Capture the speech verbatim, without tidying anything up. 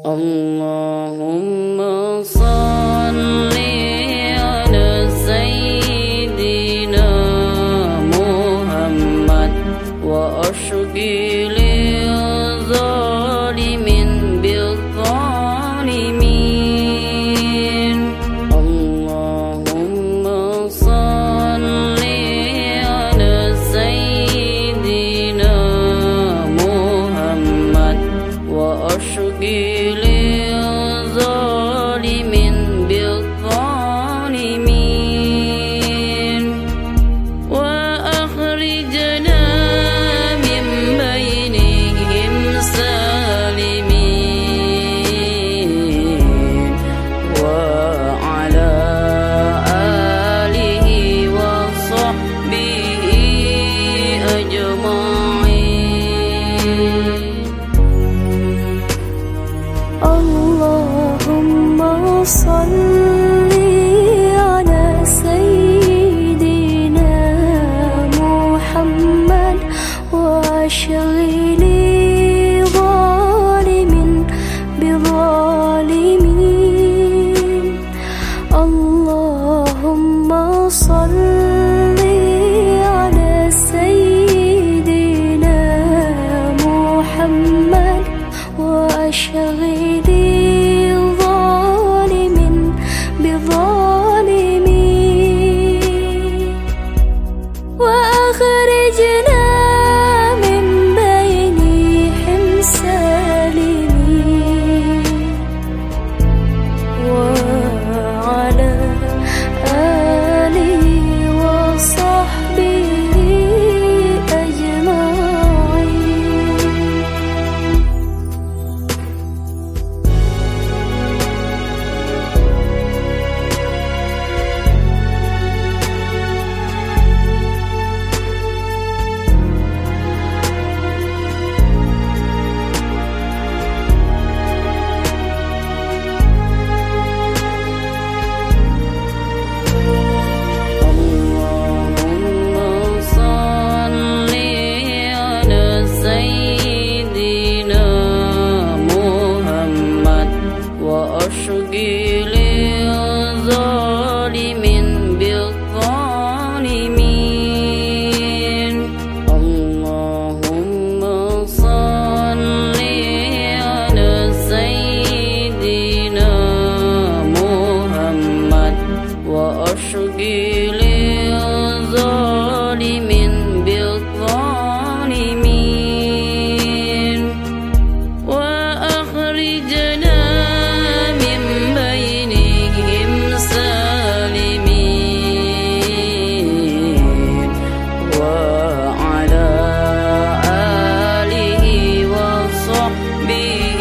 اللهم صل على سيدنا محمد وأشغل الظالمين بالظالمين. اللهم صل على سيدنا محمد وأشغل الظالمين بالظالمين. وأخرجنا من بينهم سالمين وعلى آله وصحبه أجمعين. اللهم صل على سيدنا محمد وأشغل الظالمين بالظالمين. اللهم صل على سيدنا محمد وأشغل الظالمين بالظالمين. وأخرجنا من بينهم سالمين وعلى آله وصحبه أجمعين. وأشغل الظالمين بالظالمين. اللهم صل على سيدنا محمد وأشغل الظالمين بالظالمين. وأخرجنا وعلى آله وصحبه